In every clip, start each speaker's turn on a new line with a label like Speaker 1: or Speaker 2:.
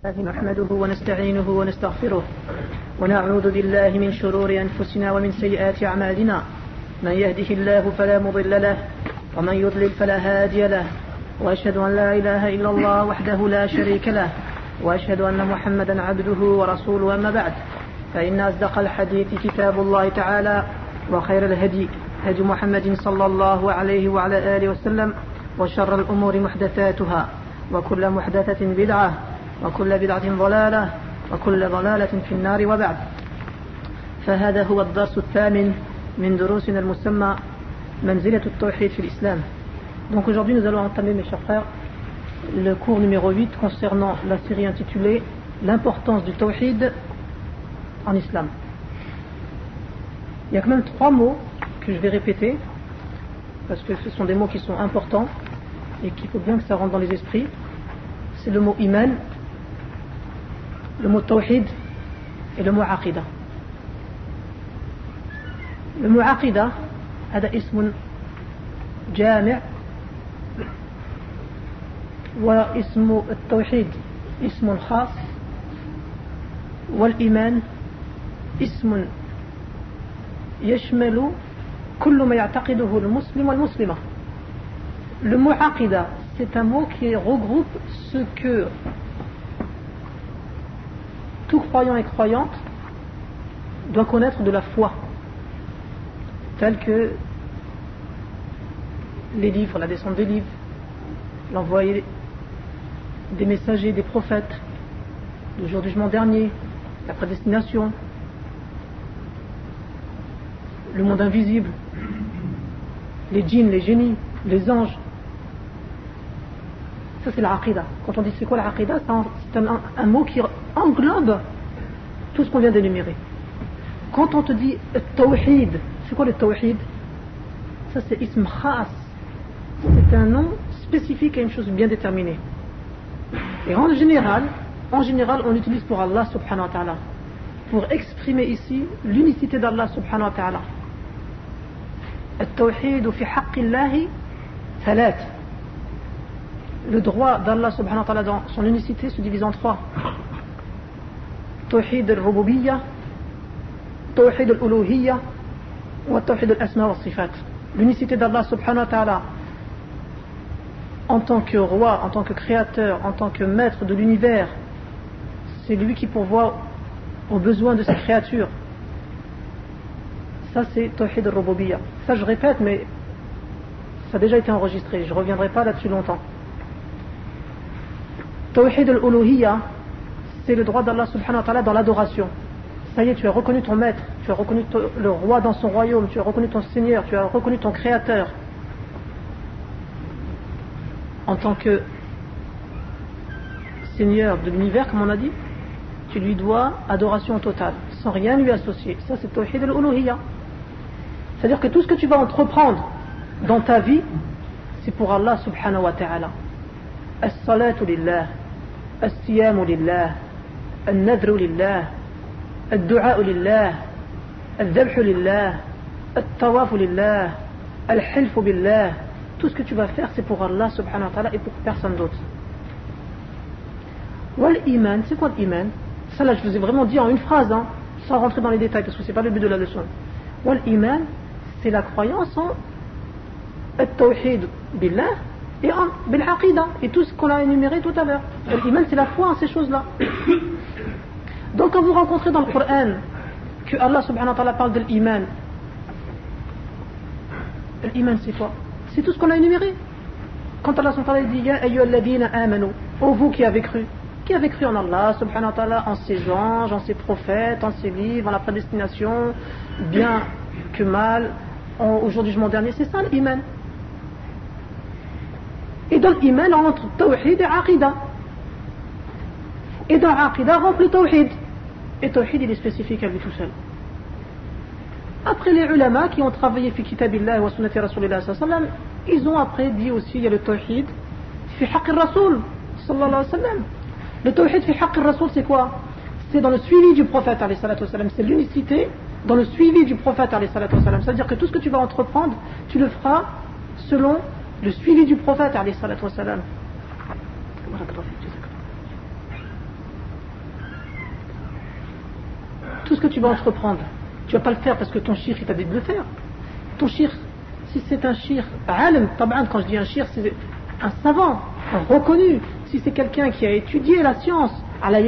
Speaker 1: نحمده ونستعينه ونستغفره ونعوذ بالله من شرور أنفسنا ومن سيئات أعمالنا. من يهده الله فلا مضل له ومن يضلل فلا هادي له، وأشهد أن لا إله إلا الله وحده لا شريك له، وأشهد أن محمدا عبده ورسوله. أما بعد، فإن أصدق الحديث كتاب الله تعالى، وخير الهدي هدي محمد صلى الله عليه وعلى آله وسلم، وشر الأمور محدثاتها، وكل محدثة بدعة، وكل بدعة ضلالة، وكل ضلالة في النار. وبعد، فهذا هو الدرس الثامن من دروسنا المسمى منزلة التوحيد في l'islam. Donc aujourd'hui nous allons entamer, mes chers frères, le cours numéro 8 concernant la série intitulée l'importance du tawhid en islam. Il y a quand même 3 mots que je vais répéter parce que ce sont des mots qui sont importants et qu'il faut bien que ça rentre dans les esprits. C'est le mot iman, le mot tawhid et le mot aqida. Le mot aqida هذا اسم جامع، واسم التوحيد اسم خاص، والإيمان اسم يشمل كل ما يعتقده المسلم والمسلمة. Le mot aqida, c'est un mot qui regroupe ce que tout croyant et croyante doit connaître de la foi, tel que les livres, la descente des livres, l'envoyé des messagers, des prophètes, le jour du jugement dernier, la prédestination, le monde invisible, les djinns, les génies, les anges. Ça, c'est l'aqida. Quand on dit c'est quoi l'aqida, c'est un mot qui englobe tout ce qu'on vient d'énumérer. Quand on te dit tawhid, c'est quoi le tawhid? Ça, c'est ism khas. C'est un nom spécifique à une chose bien déterminée. Et en général, on l'utilise pour Allah subhanahu wa ta'ala, pour exprimer ici l'unicité d'Allah subhanahu wa ta'ala. التوحيد في حق الله ثلاث. Le droit d'Allah subhanahu wa ta'ala dans son unicité se divise en 3. توحيد الربوبية، توحيد الألوهية، وتوحيد الأسماء والصفات. L'unicité d'Allah subhanahu wa ta'ala en tant que roi, en tant que créateur, en tant que maître de l'univers, c'est lui qui pourvoit aux besoins de ses créatures. Ça, c'est Tawhid al-Rububiyya. Ça, je répète, mais ça a déjà été enregistré, je ne reviendrai pas là-dessus longtemps. Tawhid al-Uluhiyya, c'est le droit d'Allah subhanahu wa ta'ala dans l'adoration. Ça y est, tu as reconnu ton maître, tu as reconnu le roi dans son royaume, tu as reconnu ton Seigneur, tu as reconnu ton Créateur. En tant que Seigneur de l'univers, comme on a dit, tu lui dois adoration totale, sans rien lui associer. Ça, c'est Tawhid al-Uluhiyya. C'est-à-dire que tout ce que tu vas entreprendre dans ta vie, c'est pour Allah subhanahu wa ta'ala. As-salatu lillah, as-siyamu lillah, al-nadru lillah, al-du'a lillah, al-dhabhu lillah, al-tawafu lillah, al-hilfu billah. Tout ce que tu vas faire, c'est pour Allah subhanahu wa ta'ala et pour personne d'autre. Wal iman, c'est quoi l'iman? Ça là, je vous ai vraiment dit en une phrase, sans rentrer dans les détails, parce que c'est pas le but de la leçon. Wal iman, c'est la croyance en al-tawhid billah et en bil-aqida, et tout ce qu'on a énuméré tout à l'heure. L'iman, c'est la foi en ces choses-là. Donc quand vous rencontrez dans le Coran que Allah subhanahu wa ta'ala parle de l'iman, l'iman c'est quoi? C'est tout ce qu'on a énuméré. Quand Allah subhanahu wa ta'ala dit Ya ayyuhalladhina amanu, ô vous qui avez cru en Allah subhanahu wa ta'ala, en ses anges, en ses prophètes, en ses livres, en la prédestination, bien que mal, au jour du jugement dernier, c'est ça l'iman. Et dans l'iman on entre tawhid et aqida. Et dans aqida rentre le tawhid. Et tawhid il est spécifique à lui tout seul. Après les ulama qui ont travaillé fi kitabillah wa sunnati rasulillah sallallahu alayhi wa sallam, ils ont après dit aussi il y a le tawhid fi haqq al-rasul sallallahu alayhi wa sallam. Le tawhid fi haqq al-rasul c'est quoi? C'est dans le suivi du prophète alayhi salatu wa sallam, c'est l'unicité dans le suivi du prophète alayhi salatu wa sallam. C'est-à-dire que tout ce que tu vas entreprendre, tu le feras selon le suivi du prophète alayhi salatu wa sallam. tout ce que tu vas entreprendre, tu ne vas pas le faire parce que ton shir t'a dit de le faire. Ton shir, si c'est un shir alim, quand je dis un shir, c'est un savant, un reconnu. Si c'est quelqu'un qui a étudié la science, la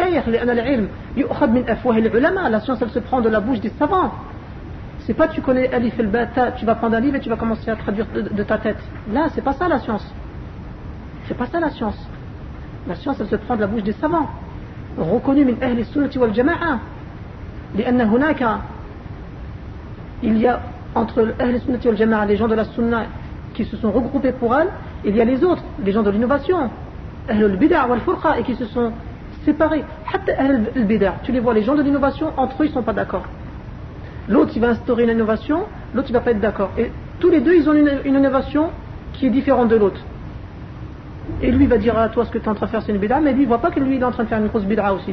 Speaker 1: science elle se prend de la bouche des savants. C'est pas tu connais alif el bata, tu vas prendre un livre et tu vas commencer à traduire de ta tête. Là, c'est pas ça la science. C'est pas ça la science. La science elle se prend de la bouche des savants. Reconnu min ahli sunnati wal jama'a. لأن هناك il y a entre ahli sunnati wal jama'a, les gens de la sunna qui se sont regroupés pour elle, il y a les autres, les gens de l'innovation, ahl al-bid'a wal furqa, et qui se sont séparés. Hatta ahl al-bid'a, tu les vois, les gens de l'innovation, entre eux ils sont pas d'accord. L'autre il va instaurer une innovation, l'autre il va pas être d'accord. Et tous les deux ils ont une innovation qui est différente de l'autre. Et lui il va dire à toi ce que tu es en train de faire c'est une bid'a, mais lui il voit pas que lui il est en train de faire une grosse bid'a aussi.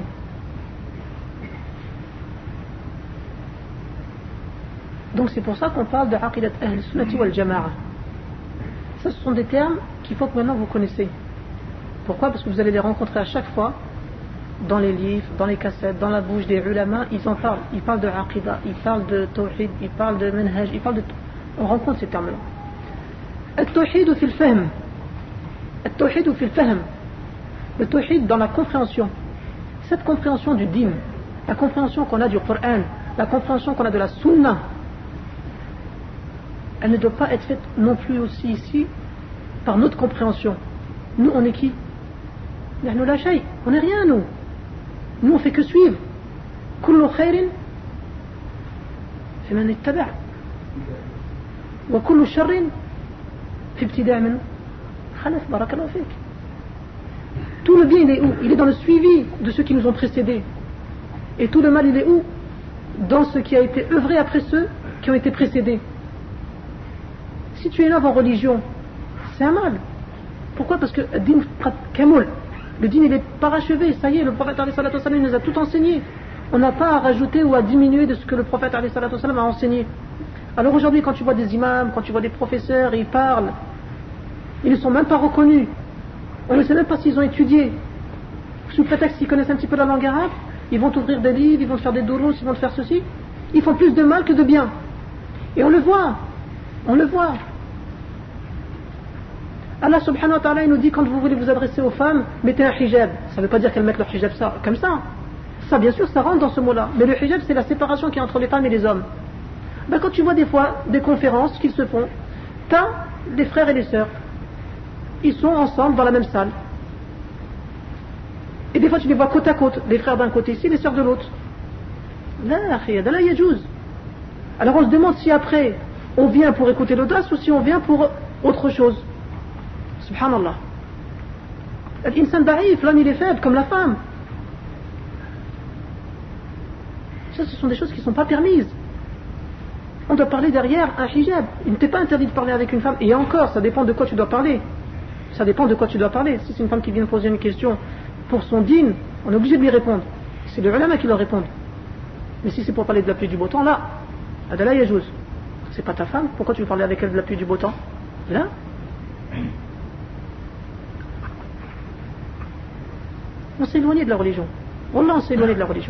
Speaker 1: Donc c'est pour ça qu'on parle de aqidat ahl sunnati wal jama'a. Ça ce sont des termes qu'il faut que maintenant vous connaissez. Pourquoi? Parce que vous allez les rencontrer à chaque fois dans les livres, dans les cassettes, dans la bouche des ulama, ils en parlent. Ils parlent de aqidah, ils parlent de tawhid, ils parlent de manhaj, ils parlent de tout. On rencontre ces termes-là. At-tawhid fi al-fahm. At-tawhid fi al-fahm. Le tawhid dans la compréhension. Cette compréhension du din, la compréhension qu'on a du Coran, la compréhension qu'on a de la sunna, elle ne doit pas être faite non plus aussi ici par notre compréhension. Nous on est qui? On n'est rien nous. Nous on fait que suivre. Kullu khairin fi man ittaba' wa kullu sharrin fi ibtida' minhu. Khalas, barakallahu fik. Tout le bien il est où? Il est dans le suivi de ceux qui nous ont précédés. Et tout le mal il est où? Dans ce qui a été œuvré après ceux qui ont été précédés. Si tu es là en religion, c'est un mal. Pourquoi? Parce que le din kamul, le din il est parachevé, ça y est, le prophète il nous a tout enseigné. On n'a pas à rajouter ou à diminuer de ce que le prophète a enseigné. Alors aujourd'hui quand tu vois des imams, quand tu vois des professeurs, ils parlent, ils ne sont même pas reconnus. On ne sait même pas s'ils ont étudié. Sous prétexte qu'ils connaissent un petit peu la langue arabe, ils vont ouvrir des livres, ils vont faire des dourous, ils vont faire ceci. Ils font plus de mal que de bien. Et on le voit. On le voit. Allah subhanahu wa ta'ala il nous dit quand vous voulez vous adresser aux femmes, mettez un hijab. Ça ne veut pas dire qu'elles mettent leur hijab ça, comme ça. Ça bien sûr ça rentre dans ce mot-là. Mais le hijab c'est la séparation qui est entre les femmes et les hommes. Ben, quand tu vois des fois des conférences qu'ils se font, t'as des frères et des sœurs. Ils sont ensemble dans la même salle. Et des fois tu les vois côte à côte, les frères d'un côté ici, les sœurs de l'autre. Là yajouz. Alors on se demande si après on vient pour écouter l'audace ou si on vient pour autre chose. Subhanallah. L'insan da'if, l'homme il est faible comme la femme. Ça ce sont des choses qui ne sont pas permises. On doit parler derrière un hijab. Il ne t'est pas interdit de parler avec une femme. Et encore, ça dépend de quoi tu dois parler. Ça dépend de quoi tu dois parler. Si c'est une femme qui vient poser une question pour son dîn, on est obligé de lui répondre. C'est le ulama qui doit répondre. Mais si c'est pour parler de la pluie du beau temps, là, adala yajouz. C'est pas ta femme, pourquoi tu veux parler avec elle de la pluie du beau temps? Là. On s'est éloigné de la religion. Wallah, on s'est éloigné de la religion.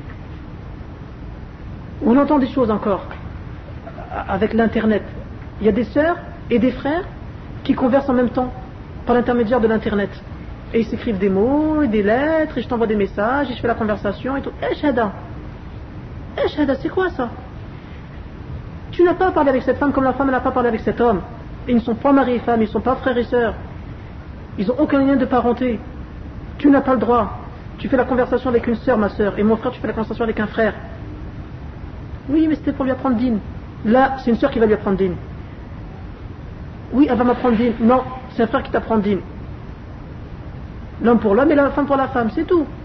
Speaker 1: On entend des choses encore avec l'internet. Il y a des sœurs et des frères qui conversent en même temps par l'intermédiaire de l'internet. Et ils s'écrivent des mots, et des lettres, et je t'envoie des messages, et je fais la conversation et tout. Shahada, c'est quoi ça? Tu n'as pas parlé avec cette femme comme la femme n'a pas parlé avec cet homme. Et ils ne sont pas mari et femme, ils ne sont pas frères et sœurs. Ils n'ont aucun lien de parenté. Tu n'as pas le droit. Tu fais la conversation avec une sœur, ma sœur, et mon frère, tu fais la conversation avec un frère. Oui, mais c'était pour lui apprendre dîn. Là, c'est une sœur qui va lui apprendre dîn. Oui, elle va m'apprendre dîn. Non, c'est un frère qui t'apprend dîn. L'homme pour l'homme et la femme pour la femme, c'est tout.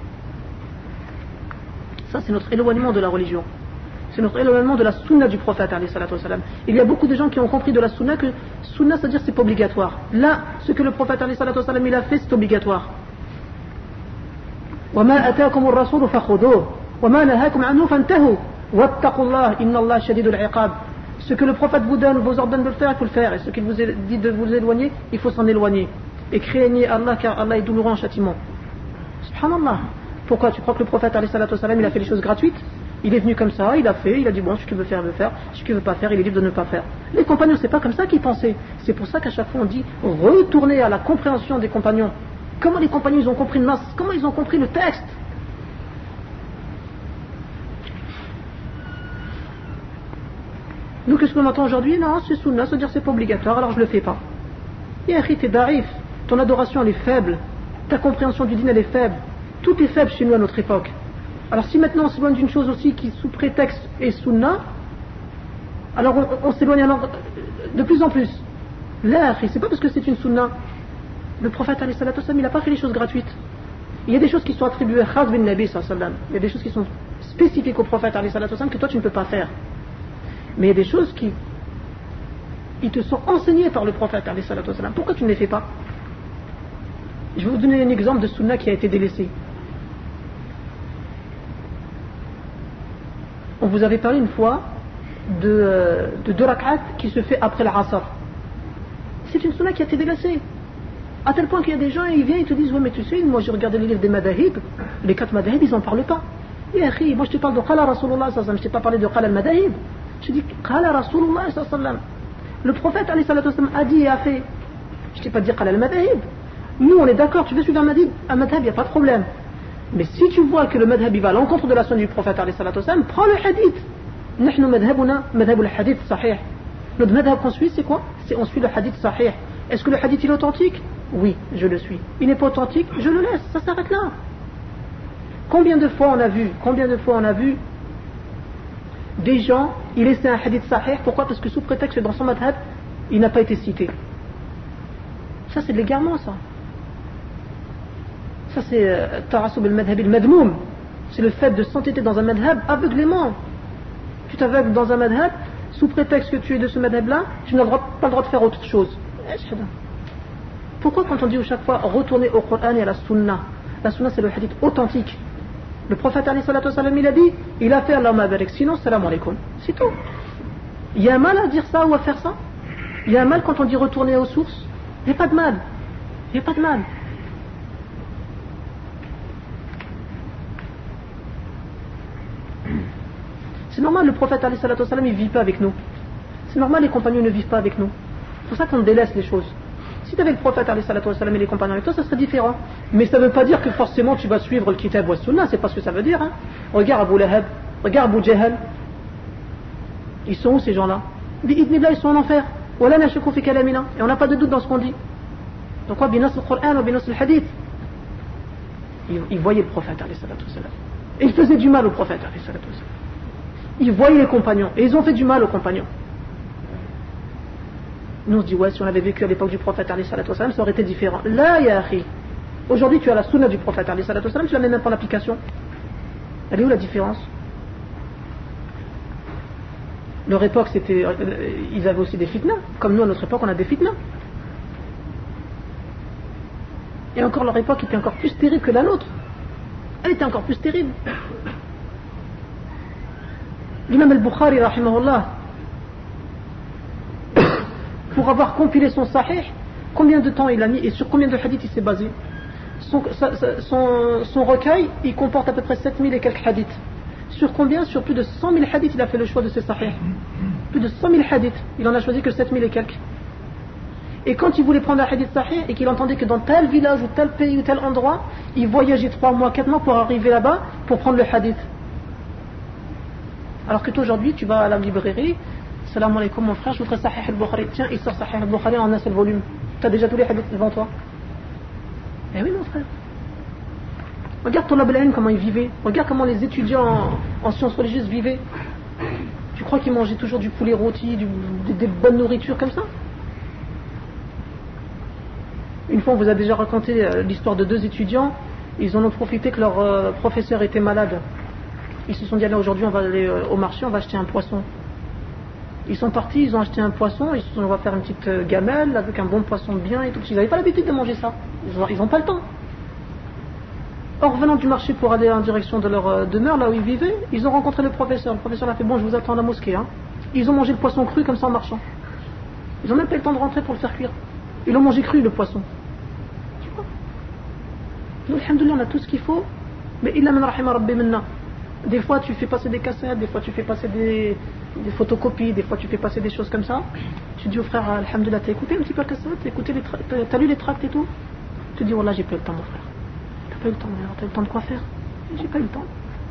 Speaker 1: Ça, c'est notre éloignement de la religion. C'est notre éloignement de la sunna du prophète. Il y a beaucoup de gens qui ont compris de la sunna que sunna, c'est-à-dire c'est pas obligatoire. Là, ce que le prophète il a fait, c'est obligatoire. وَمَا أَتَاكُمُ الرَّسُولُ فَخُذُوهُ وَمَا نَهَاكُمْ عَنْهُ فَانْتَهُوا وَاتَّقُوا اللَّهَ إِنَّ اللَّهَ شَدِيدُ الْعِقَابِ. Ce que le prophète vous donne, vous ordonne de le faire, il faut le faire. Et ce qu'il vous dit de vous éloigner, il faut s'en éloigner. Et craignez Allah, car Allah est douloureux en châtiment. Subhanallah. Pourquoi? Tu crois que le prophète alayhi salatu wassalam, il a fait les choses gratuites? Il est venu comme ça, il a fait, il a dit bon, ce qu'il veut faire, il veut faire, ce qu'il veut pas faire, il est libre de ne pas faire. Les compagnons, c'est pas comme ça qu'ils pensaient. C'est pour ça qu'à chaque fois on dit retournez à la compréhension des compagnons. Comment les compagnons ils ont compris le nas? Comment ils ont compris le texte? Nous, qu'est-ce qu'on entend aujourd'hui? Non, c'est sunna, c'est-à-dire c'est pas obligatoire, alors je le fais pas. Ya akhi, t'es darif, ton adoration elle est faible, ta compréhension du dîn elle est faible, tout est faible chez nous à notre époque. Alors si maintenant on s'éloigne d'une chose aussi qui sous prétexte est sunna, alors on s'éloigne de plus en plus. Là, akhi, c'est pas parce que c'est une sunna. Le prophète alayhi salatu wassalam, il n'a pas fait les choses gratuites. Il y a des choses qui sont attribuées à Khaz bin Nabi sallallahu alayhi wa sallam. Il y a des choses qui sont spécifiques au prophète alayhi salatu wassalam que toi tu ne peux pas faire. Mais il y a des choses qui ils te sont enseignées par le prophète alayhi salatu wassalam. Pourquoi tu ne les fais pas? Je vais vous donner un exemple de sunna qui a été délaissé. On vous avait parlé une fois de 2 rak'at qui se fait après l'Asr. C'est une sunna qui a été délaissée. À tel point qu'il y a des gens, ils viennent et te disent, ouais mais tu sais, moi j'ai regardé les livres des madahib, les 4 madahib, ils n'en parlent pas. Et akhi, moi je te parle de Qala Rasulullah sallallahu alayhi wa sallam, je ne t'ai pas parlé de Qala al-Madahib. Je dis Qala Rasulullah sallallahu alayhi wa sallam. Le prophète alayhi salatu wa sallam a dit et a fait. Je ne t'ai pas dit Qala al-Madahib. Nous on est d'accord, tu veux suivre un madhab, il n'y a pas de problème. Mais si tu vois que le madhab il va à l'encontre de la sunna du prophète alayhi salatu wa sallam, prends le hadith. Nahnu madhabuna madhab al-hadith sahih. Notre madhab qu'on suit c'est quoi? C'est on suit le hadith sahih. Est-ce que le hadith il est authentique? Oui, je le suis. Il n'est pas authentique, je le laisse, ça s'arrête là. Combien de fois on a vu des gens, ils laissaient un hadith sahih, pourquoi? Parce que sous prétexte que dans son madhab, il n'a pas été cité. Ça c'est de l'égarement ça. Ça c'est Tarasub al-Madhab al-Madmoum. C'est le fait de s'entêter dans un madhab aveuglément. Tu t'aveugles dans un madhab, sous prétexte que tu es de ce madhab là, tu n'as pas le droit de faire autre chose. Pourquoi quand on dit à chaque fois retourner au Coran et à la Sunna? La Sunna c'est le hadith authentique. Le prophète alayhi salatu wassalam il a dit, il a fait Allahumma barik, sinon salam alaikum. C'est tout. Il y a un mal à dire ça ou à faire ça? Il y a un mal quand on dit retourner aux sources? Il n'y a pas de mal. Il n'y a pas de mal. C'est normal, le prophète alayhi salatu wassalam il ne vit pas avec nous. C'est normal, les compagnons ne vivent pas avec nous. C'est pour ça qu'on délaisse les choses. Si tu avais le prophète alayhi salatu wassalam et les compagnons avec toi, ça serait différent. Mais ça ne veut pas dire que forcément tu vas suivre le kitab wa sunna, c'est pas ce que ça veut dire. Hein. Regarde Abu Lahab, regarde Abu Jahal. Ils sont où ces gens-là? Bi'idnillah, ils sont en enfer. Wala nashuku fi kalamina. Et on n'a pas de doute dans ce qu'on dit. Donc quoi, binas al-Qur'an ou binas al-Hadith. Ils voyaient le prophète alayhi salatu wassalam. Et ils faisaient du mal au prophète alayhi salatu wassalam. Ils voyaient les compagnons. Et ils ont fait du mal aux compagnons. Nous on se dit ouais, si on avait vécu à l'époque du prophète alayhi salatu wassalam, ça aurait été différent. Là ya akhi, aujourd'hui tu as la sunna du prophète alayhi salatu wassalam, tu la mets même pas en application. Elle est où la différence? Leur époque c'était, ils avaient aussi des fitnas, comme nous à notre époque on a des fitnas. Et encore leur époque était encore plus terrible que la nôtre. Elle était encore plus terrible. L'imam al-Bukhari rahimahullah, pour avoir compilé son sahih, combien de temps il a mis et sur combien de hadiths il s'est basé? Son recueil, il comporte à peu près 7000 et quelques hadiths. Sur combien? Sur plus de 100 000 hadiths, il a fait le choix de ses sahih. Plus de 100 000 hadiths, il en a choisi que 7000 et quelques. Et quand il voulait prendre un hadith sahih et qu'il entendait que dans tel village ou tel pays ou tel endroit, il voyageait 3 mois, 4 mois pour arriver là-bas pour prendre le hadith. Alors que toi aujourd'hui, tu vas à la librairie, salam alaikum mon frère, je voudrais Sahih al-Bukhari. Tiens, il sort Sahih al-Bukhari en un seul volume. Tu as déjà tous les hadiths devant toi. Eh oui mon frère. Regarde ton Ablaïn comment il vivait. Regarde comment les étudiants en sciences religieuses vivaient. Tu crois qu'ils mangeaient toujours du poulet rôti, des bonnes nourritures comme ça? Une fois on vous a déjà raconté l'histoire de 2 étudiants. Ils en ont profité que leur professeur était malade. Ils se sont dit allez, aujourd'hui on va aller au marché, on va acheter un poisson. Ils sont partis, ils ont acheté un poisson, ils se sont dit on va faire une petite gamelle avec un bon poisson bien et tout. Ils n'avaient pas l'habitude de manger ça. Ils n'ont pas le temps. Or revenant du marché pour aller en direction de leur demeure, là où ils vivaient, ils ont rencontré le professeur. Le professeur a fait bon, je vous attends à la mosquée. Hein. Ils ont mangé le poisson cru comme ça en marchant. Ils n'ont même pas eu le temps de rentrer pour le faire cuire. Ils l'ont mangé cru le poisson. Tu vois? Nous, alhamdoulilah, on a tout ce qu'il faut Mais illa man rahima rabbi minna. Des fois tu fais passer des cassettes, des fois tu fais passer des photocopies, des fois tu fais passer des choses comme ça. Tu dis au frère, alhamdoulilah, t'as écouté un petit peu la cassette, t'as lu les tracts et tout. Tu dis, wallah, j'ai pas eu le temps, mon frère. T'as pas eu le temps, t'as eu le temps de quoi faire? J'ai pas eu le temps.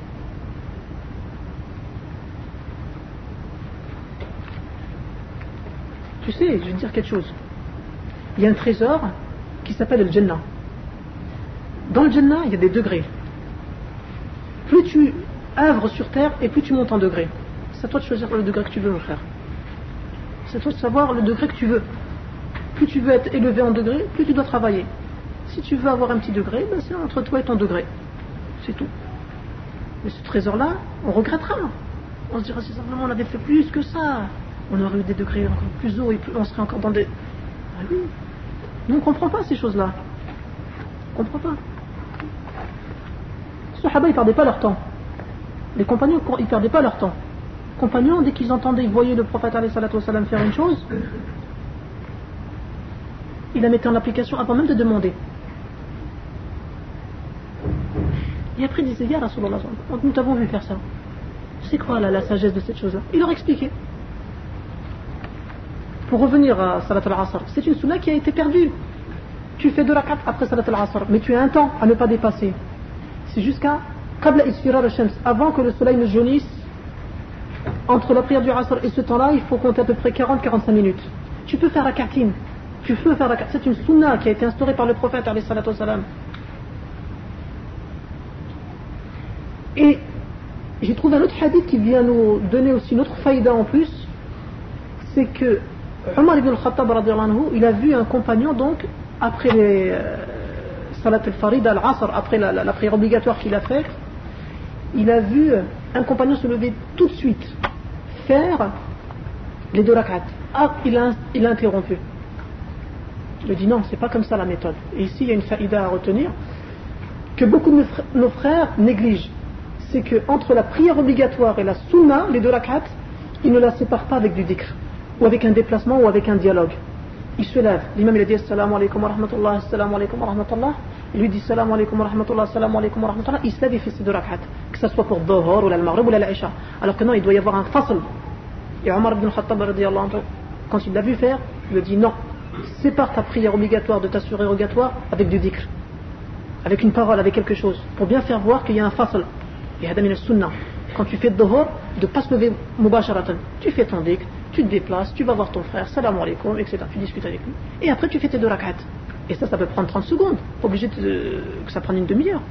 Speaker 1: Tu sais, je vais te dire quelque chose. Il y a un trésor qui s'appelle le Jannah. Dans le Jannah, il y a des degrés. Plus tu œuvres sur terre et plus tu montes en degrés. C'est à toi de choisir le degré que tu veux, mon frère. C'est à toi de savoir le degré que tu veux. Plus tu veux être élevé en degrés, plus tu dois travailler. Si tu veux avoir un petit degré, ben c'est entre toi et ton degré. C'est tout. Mais ce trésor-là, on regrettera. On se dira, si simplement on avait fait plus que ça, on aurait eu des degrés encore plus hauts et on serait encore dans des... Ah oui. Nous on ne comprend pas ces choses-là. On ne comprend pas. Les Sahaba, ils ne perdaient pas leur temps. Les compagnons, ils ne perdaient pas leur temps. Les compagnons, dès qu'ils entendaient, ils voyaient le prophète alayhi salatu wassalam faire une chose, ils la mettaient en application avant même de demander. Et après, ils disaient, Ya Rasulallah, nous t'avons vu faire ça. C'est quoi la sagesse de cette chose-là? Il leur expliquait. Pour revenir à Salat al-Asr, c'est une sunna qui a été perdue. Tu fais 2 rak'at après Salat al-Asr, mais tu as un temps à ne pas dépasser. C'est jusqu'à Qabla Isfirar al-Shams, avant que le soleil ne jaunisse. Entre la prière du Asr et ce temps-là, il faut compter à peu près 40-45 minutes. Tu peux faire rak'atin. Tu peux faire rak'at. C'est une sunna qui a été instaurée par le prophète alayhi salatu wassalam. Et j'ai trouvé un autre hadith qui vient nous donner aussi notre faïda en plus. C'est que Omar ibn al-Khattab radiyallahu anhu, il a vu un compagnon donc après les Salat al-Farid al-Asr, après la prière obligatoire qu'il a faite, il a vu un compagnon se lever tout de suite faire les 2 rak'at. Ah, il a interrompu. Il a dit non, c'est pas comme ça la méthode. Et ici il y a une faïda à retenir que beaucoup de nos frères négligent. C'est que entre la prière obligatoire et la sunna, les 2 rak'at, ils ne la séparent pas avec du dhikr, ou avec un déplacement, ou avec un dialogue. Il se lève, l'imam il a dit assalamu alaikum wa rahmatullah, assalamu alaikum wa rahmatullah, il lui dit assalamu alaikum wa rahmatullah, assalamu alaikum wa rahmatullah, il se lève et fait ces 2 rak'at, que ce soit pour Dhuhr ou al-Maghrib ou al-Isha. Alors que non, il doit y avoir un fasl. Et Omar ibn al-Khattab radiyallahu anhu, quand il l'a vu faire, il lui a dit non, sépare ta prière obligatoire de ta surérogatoire avec du dhikr, avec une parole, avec quelque chose, pour bien faire voir qu'il y a un fasl. Et hada min as-sunnah. Quand tu fais Dhuhr, de ne pas se lever mubasharatan. Tu fais ton dhikr, tu te déplaces, tu vas voir ton frère, salam alaikum, etc. Tu discutes avec lui. Et après tu fais tes 2 rak'at. Et ça peut prendre 30 secondes. Pas obligé que ça prenne une demi-heure.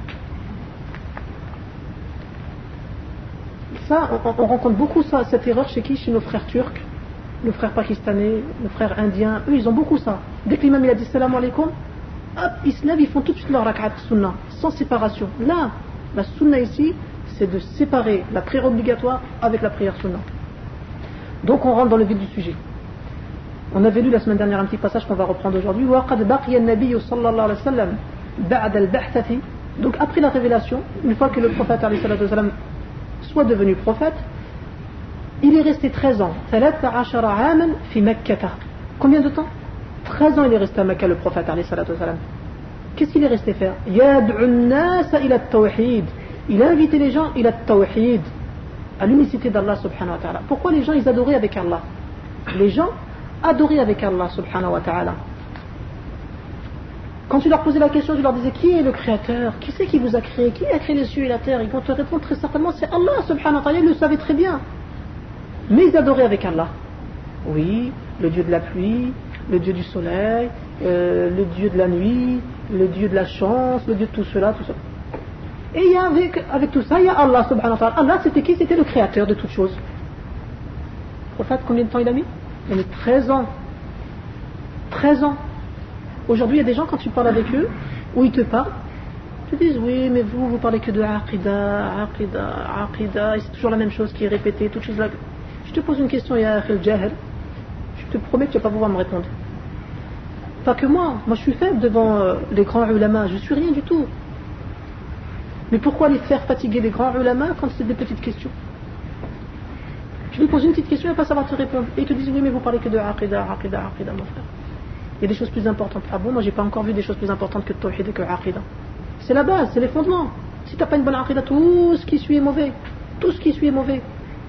Speaker 1: Ça, on rencontre beaucoup ça, cette erreur chez qui? Chez nos frères turcs, nos frères pakistanais, nos frères indiens. Eux, ils ont beaucoup ça. Dès que l'imam il a dit salam alaikum, hop, ils se lèvent, ils font tout de suite leur rak'at sunnah, sans séparation. Là, la sunnah ici, c'est de séparer la prière obligatoire avec la prière sunnah. Donc on rentre dans le vif du sujet. On avait lu la semaine dernière un petit passage qu'on va reprendre aujourd'hui. وَقَدْ بَقِيَ النَّبِيُّ صَلَّى اللَّهُ عَلَيْهِ وسلم بَعْدَ الْبَعْثَةِ. Donc après la révélation, une fois que le prophète alayhi salatu wasalam soit devenu prophète, il est resté 13 ans. 13 عاما في مكة. Combien de temps? 13 ans il est resté à Mecca, le prophète alayhi salatu wasalam. Qu'est-ce qu'il est resté faire? يَدْعُ النَّاسَ إِلَى التَّوْحِيدِ. Il a invité les gens إلى التوحيد, à l'unicité d'Allah subhanahu wa ta'ala. Pourquoi les gens ils adoraient avec Allah? Les gens adoraient avec Allah subhanahu wa ta'ala. Quand tu leur posais la question, tu leur disais qui est le créateur? Qui c'est qui vous a créé? Qui a créé les cieux et la terre? Ils vont te répondre très certainement c'est Allah subhanahu wa ta'ala. Ils le savaient très bien. Mais ils adoraient avec Allah. Oui, le Dieu de la pluie, le Dieu du soleil, le Dieu de la nuit, le Dieu de la chance, le Dieu de tout cela, tout ça. Et il y a avec tout ça, il y a Allah subhanahu wa ta'ala. Allah c'était qui? C'était le créateur de toutes choses. Le prophète, combien de temps il a mis? Il a mis 13 ans. 13 ans. Aujourd'hui, il y a des gens, quand tu parles avec eux, ou ils te parlent, ils te disent oui, mais vous parlez que de Aqidah, et c'est toujours la même chose qui est répétée, toutes choses là. Je te pose une question, ya akhil jahil, je te promets que tu ne vas pas pouvoir me répondre. Pas que moi je suis faible devant les grands ulama, je suis rien du tout. Mais pourquoi les faire fatiguer les grands ulama quand c'est des petites questions? Tu lui poses une petite question, il ne va pas savoir te répondre. Et ils te disent oui, mais vous parlez que de Aqidah, mon frère. Il y a des choses plus importantes. Ah bon, moi j'ai pas encore vu des choses plus importantes que le tawhid et que Aqidah. C'est la base, c'est les fondements. Si tu n'as pas une bonne aqidah, tout ce qui suit est mauvais. Tout ce qui suit est mauvais.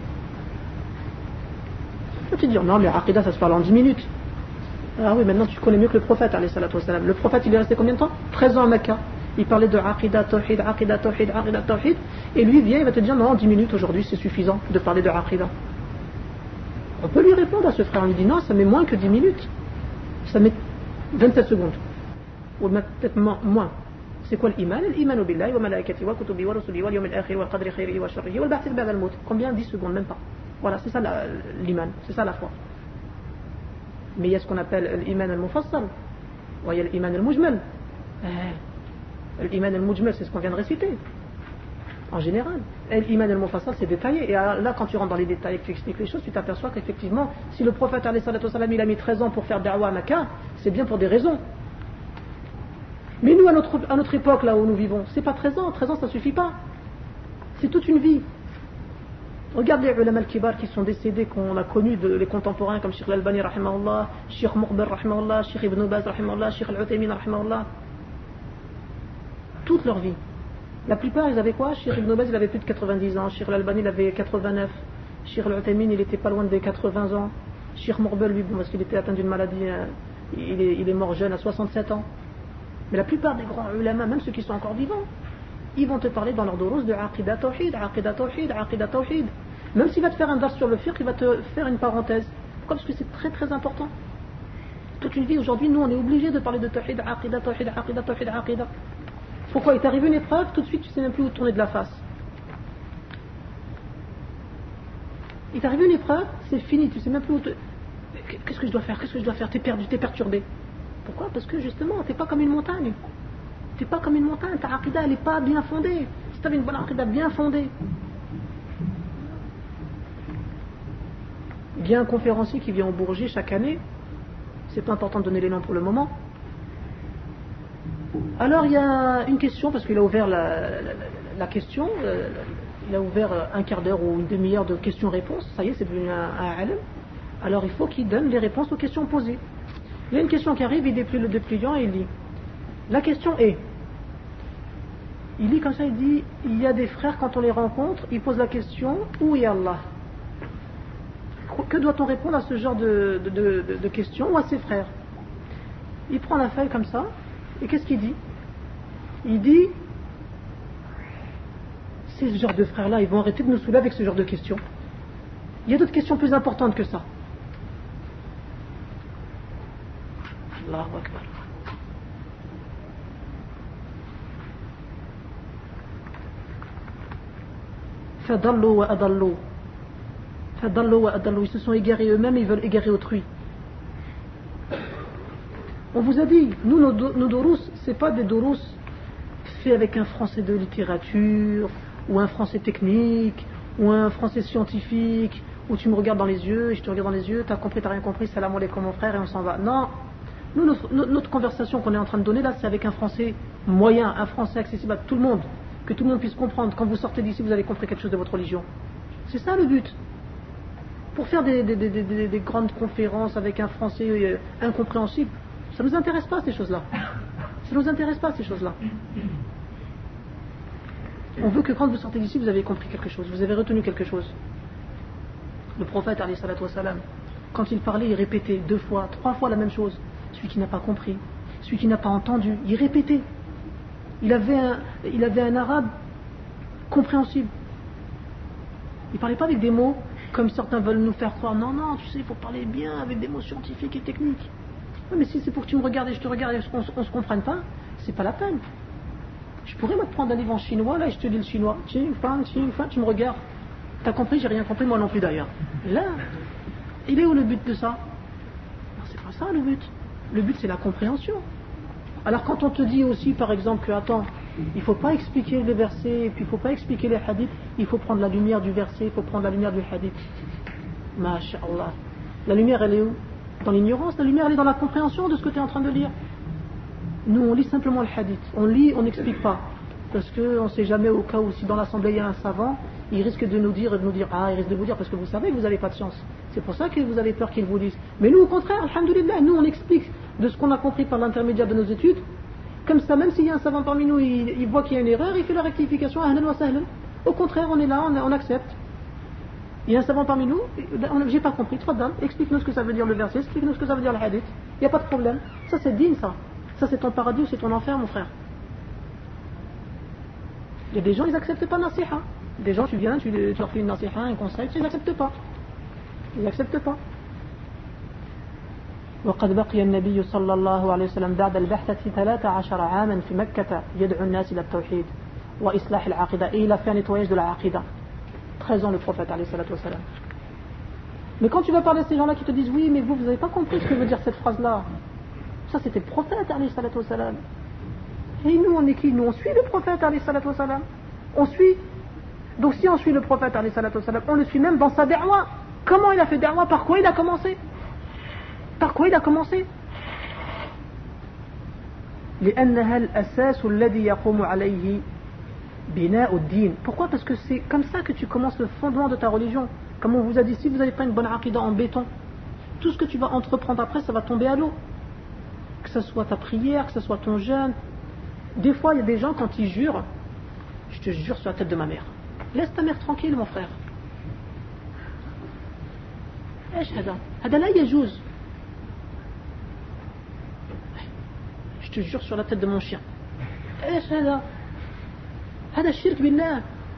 Speaker 1: Tu te dire, non, mais aqidah, ça se parle en 10 minutes. Ah oui, maintenant tu connais mieux que le prophète, alayhi salatu wassalam. Le prophète, il est resté combien de temps? 13 ans à Mecca. Il parlait de aqidah, tawhid, aqidah, tawhid, aqidah, tawhid. Et lui vient, il va te dire, non, en 10 minutes aujourd'hui, c'est suffisant de parler de aqidah. On peut lui répondre à ce frère. On lui dit, non, ça met moins que 10 minutes. Ça met 27 secondes. Ou peut-être moins. C'est quoi l'iman? L'iman billahi wa malaikati wa kutubi wa rusuli wa yawm al-akhir wa qadri khayrihi wa sharrihi wa al-ba'th ba'da al-maut. Combien? 10 secondes, même pas. Voilà, c'est ça l'iman. C'est ça la foi. Mais il y a ce qu'on appelle l'iman al-mufassal. Il y a l'iman al-mujmal. L'iman al-mujmal, c'est ce qu'on vient de réciter. En général. Et l'iman al-mufassal, c'est détaillé. Et là, quand tu rentres dans les détails et que tu expliques les choses, tu t'aperçois qu'effectivement, si le prophète, alayhi salatu wassalam, il a mis 13 ans pour faire da'wa à Makkah, c'est bien pour des raisons. Mais nous, à notre époque, là où nous vivons, c'est pas 13 ans. 13 ans, ça suffit pas. C'est toute une vie. Regarde les ulama al-kibar qui sont décédés, qu'on a connus, les contemporains, comme Cheikh al-Albani, rahimahullah, Cheikh Muqbil, rahimahullah, Cheikh Ibn Baz, rahimahullah, Cheikh al-Uthaymin, rahimahullah. Toute leur vie. La plupart, ils avaient quoi? Cheikh Ibn Baz, il avait plus de 90 ans. Cheikh al-Albani, il avait 89. Cheikh al-Uthaymin, il était pas loin des 80 ans. Cheikh Muqbil, lui, parce qu'il était atteint d'une maladie, il est mort jeune, à 67 ans. Mais la plupart des grands ulama, même ceux qui sont encore vivants, ils vont te parler dans leur durus de aqidah tawhid, aqidah tawhid, aqidah tawhid. Même s'il va te faire un dars sur le fiqh, il va te faire une parenthèse. Pourquoi? Parce que c'est très très important. Toute une vie aujourd'hui, nous on est obligés de parler de tawhid, aqidah tawhid, aqidah tawhid, aqidah. Pourquoi? Il t'arrive une épreuve, tout de suite tu sais même plus où tourner de la face. Il t'arrive une épreuve, c'est fini, tu sais même plus où Qu'est-ce que je dois faire? Qu'est-ce que je dois faire? T'es perdu, t'es perturbé. Pourquoi? Parce que justement, t'es pas comme une montagne. T'es pas comme une montagne, ta aqidah elle n'est pas bien fondée. Si tu avais une bonne aqidah bien fondée. Il y a un conférencier qui vient au Bourget chaque année. C'est pas important de donner les noms pour le moment. Alors il y a une question, parce qu'il a ouvert la question, il a ouvert un quart d'heure ou une demi-heure de questions-réponses. Ça y est, c'est devenu un alim. Alors il faut qu'il donne les réponses aux questions posées. Il y a une question qui arrive, il déplie le dépliant et il dit, la question est, il dit comme ça, il dit, il y a des frères quand on les rencontre, ils posent la question, où est Allah? Que doit-on répondre à ce genre de questions ou à ses frères? Il prend la feuille comme ça, et qu'est-ce qu'il dit? Il dit, ces genres de frères-là, ils vont arrêter de nous saouler avec ce genre de questions. Il y a d'autres questions plus importantes que ça. Allahu Akbar. Fadallu wa adallu. Fadallu wa adallu. Ils se sont égarés eux-mêmes et ils veulent égarer autrui. On vous a dit, nous, nos durus, c'est pas des durus faits avec un français de littérature, ou un français technique, ou un français scientifique, où tu me regardes dans les yeux, et je te regarde dans les yeux, t'as compris, t'as rien compris, salam alaikum mon frère, et on s'en va. Non. Nous, notre conversation qu'on est en train de donner là, c'est avec un français moyen, un français accessible à tout le monde, que tout le monde puisse comprendre. Quand vous sortez d'ici, vous avez compris quelque chose de votre religion. C'est ça le but. Pour faire des grandes conférences avec un français incompréhensible, ça ne nous intéresse pas ces choses-là. Ça ne nous intéresse pas ces choses-là. On veut que quand vous sortez d'ici, vous avez compris quelque chose, vous avez retenu quelque chose. Le prophète, alayhi salatu wassalam, quand il parlait, il répétait 2 fois, 3 fois la même chose. Celui qui n'a pas compris, celui qui n'a pas entendu, il répétait. Il avait un arabe compréhensible. Il ne parlait pas avec des mots comme certains veulent nous faire croire. Non, non, tu sais, il faut parler bien avec des mots scientifiques et techniques. Oui, mais si c'est pour que tu me regardes et je te regarde et qu'on ne se comprenne pas, c'est pas la peine. Je pourrais me prendre un livre en chinois, là, et je te lis le chinois. Tu me regardes. T'as compris, j'ai rien compris, moi non plus d'ailleurs. Là, il est où le but de ça? Non, c'est pas ça le but. Le but, c'est la compréhension. Alors quand on te dit aussi, par exemple, que, attends, il ne faut pas expliquer les versets, et puis il ne faut pas expliquer les hadiths, il faut prendre la lumière du verset, il faut prendre la lumière du hadith. Masha'Allah. La lumière, elle est où? Dans l'ignorance. La lumière, elle est dans la compréhension de ce que tu es en train de lire. Nous, on lit simplement le hadith. On lit, on n'explique pas. Parce qu'on ne sait jamais, au cas où si dans l'assemblée il y a un savant, il risque de nous dire, il risque de vous dire, parce que vous savez que vous n'avez pas de chance. C'est pour ça que vous avez peur qu'il vous dise. Mais nous, au contraire, alhamdoulilah, nous on explique de ce qu'on a compris par l'intermédiaire de nos études, Comme ça, même s'il y a un savant parmi nous, il voit qu'il y a une erreur, il fait la rectification, ahlan wa sahlan. Au contraire, on est là, on accepte. Il y a un savant parmi nous, j'ai pas compris, tfaddal, explique-nous ce que ça veut dire le verset, explique-nous ce que ça veut dire le hadith. Il n'y a pas de problème. Ça c'est digne, ça. Ça c'est ton paradis ou c'est ton enfer, mon frère. Il y a des gens, ils n'acceptent pas nasiha. Des gens, tu viens, tu leur fais une nasiha, un conseil, ils n'acceptent pas. Ils n'acceptent pas. وقد بقي النبي صلى الله عليه وسلم بعد البعثة 13 عاما في مكة يدعو الناس إلى التوحيد وإصلاح العقيدة. Et il a fait un nettoyage de la aqida. 13 ans le prophète alayhi salatu wassalam. Mais quand tu vas parler à ces gens-là qui te disent oui, mais vous n'avez pas compris ce que veut dire cette phrase-là. Ça c'était le prophète alayhi salatu wassalam. Et nous on est qui? Nous on suit le prophète alayhi salatu wassalam. On suit. Donc si on suit le prophète alayhi salatu wassalam, on le suit même dans sa da'wa. Comment il a fait da'wa? Par quoi il a commencé? Par quoi il a commencé? لأنها الأساس الذي يقوم عليه بناء الدين. Pourquoi? Parce que c'est comme ça que tu commences le fondement de ta religion. Comme on vous a dit, si vous n'avez pas une bonne aqida en béton, tout ce que tu vas entreprendre après, ça va tomber à l'eau. Que ce soit ta prière, que ce soit ton jeûne. Des fois, il y a des gens, quand ils jurent, je te jure sur la tête de ma mère. Laisse ta mère tranquille, mon frère. ايش هذا؟ هذا لا يجوز. Je te jure sur la tête de mon chien. ايش هذا؟ هذا الشرك بالله.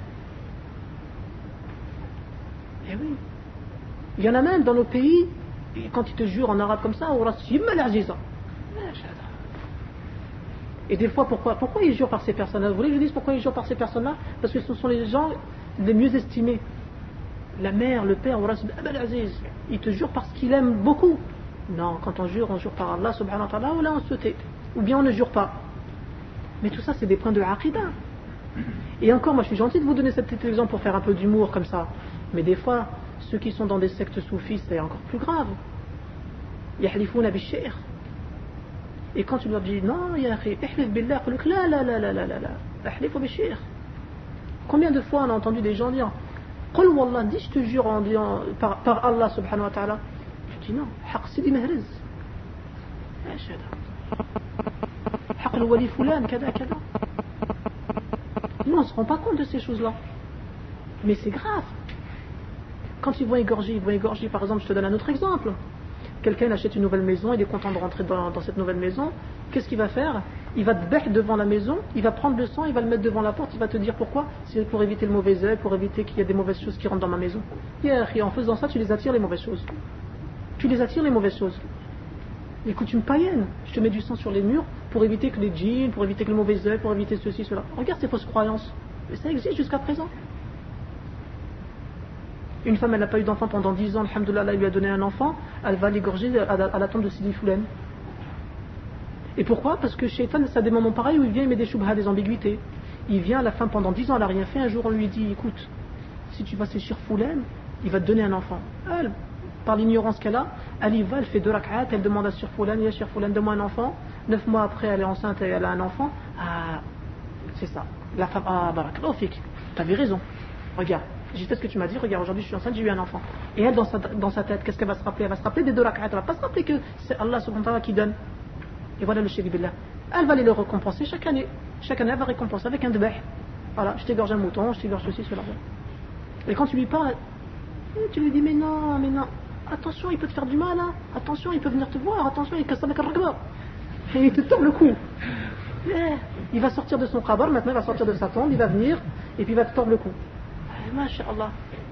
Speaker 1: Eh oui. Il y en a même dans nos pays, et quand ils te jurent en arabe comme ça, et des fois, pourquoi ils jurent par ces personnes-là? Vous voulez que je dise pourquoi ils jurent par ces personnes-là? Parce que ce sont les gens les mieux estimés. La mère, le père, ils te jurent parce qu'ils aiment beaucoup. Non, quand on jure par Allah subhanahu wa ta'ala, ou là on se tait. Ou bien on ne jure pas. Mais tout ça, c'est des points de aqida. Et encore, moi je suis gentil de vous donner ce petit exemple pour faire un peu d'humour comme ça. Mais des fois, ceux qui sont dans des sectes soufis, c'est encore plus grave. Yahlifouna bi-shaykh. Et quand tu leur dis non, ya akhi, ihlif billah, la, ahlifu bi-shaykh. Combien de fois on a entendu des gens dire Qul wallah, dis je te jure en disant par Allah subhanahu wa ta'ala. Je dis non, haq sidi mahriz. ايش هذا؟ حق الولي فلان كذا كذا. Nous on ne se rend pas compte de ces choses-là. Mais c'est grave. Quand ils vont égorger, par exemple, je te donne un autre exemple. Quelqu'un achète une nouvelle maison, il est content de rentrer dans cette nouvelle maison. Qu'est-ce qu'il va faire? Il va te bec devant la maison, il va prendre le sang, il va le mettre devant la porte, il va te dire pourquoi? C'est pour éviter le mauvais œil, pour éviter qu'il y ait des mauvaises choses qui rentrent dans ma maison. Et en faisant ça, tu les attires les mauvaises choses. Tu les attires les mauvaises choses. Écoute, une païenne, je te mets du sang sur les murs pour éviter que les djinns, pour éviter que le mauvais œil, pour éviter ceci, cela. Regarde ces fausses croyances. Et ça existe jusqu'à présent. Une femme, elle n'a pas eu d'enfant pendant 10 ans, alhamdoulilah, Allah lui a donné un enfant, elle va l'égorger à la tombe de Sidi Foulen. Et pourquoi? Parce que Shaitan, ça a des moments pareils où il vient, il met des shubha, des ambiguïtés. Il vient à la fin pendant 10 ans, elle n'a rien fait, un jour on lui dit, écoute, si tu vas séchir Foulen, il va te donner un enfant. Elle, par l'ignorance qu'elle a, elle y va, elle fait 2 rak'at, elle demande à Sir Foulen, ya Sir Foulen, donne-moi un enfant. 9 mois après, elle est enceinte et elle a un enfant. Ah, c'est ça. La femme, ah, barakallahu fik, t'avais raison. Regarde. J'ai fait ce que tu m'as dit, regarde, aujourd'hui je suis enceinte, j'ai eu un enfant. Et elle, dans sa tête, qu'est-ce qu'elle va se rappeler? Elle va se rappeler des 2 rak'at, elle va pas se rappeler que c'est Allah subhanahu wa ta'ala qui donne. Et voilà le shirk billah. Elle va aller le récompenser chaque année. Chaque année, elle va récompenser avec un dbah. Voilà, je t'égorge un mouton, je t'égorge ceci, cela. Et quand tu lui parles, tu lui dis, mais non, attention, il peut te faire du mal, hein. Attention, il peut venir te voir, attention, il casse avec un ragba. Et il te tombe le cou. Il va sortir de son khabar, maintenant il va sortir de sa tombe, il va venir, et puis il va te tordre le cou. Masha'Allah.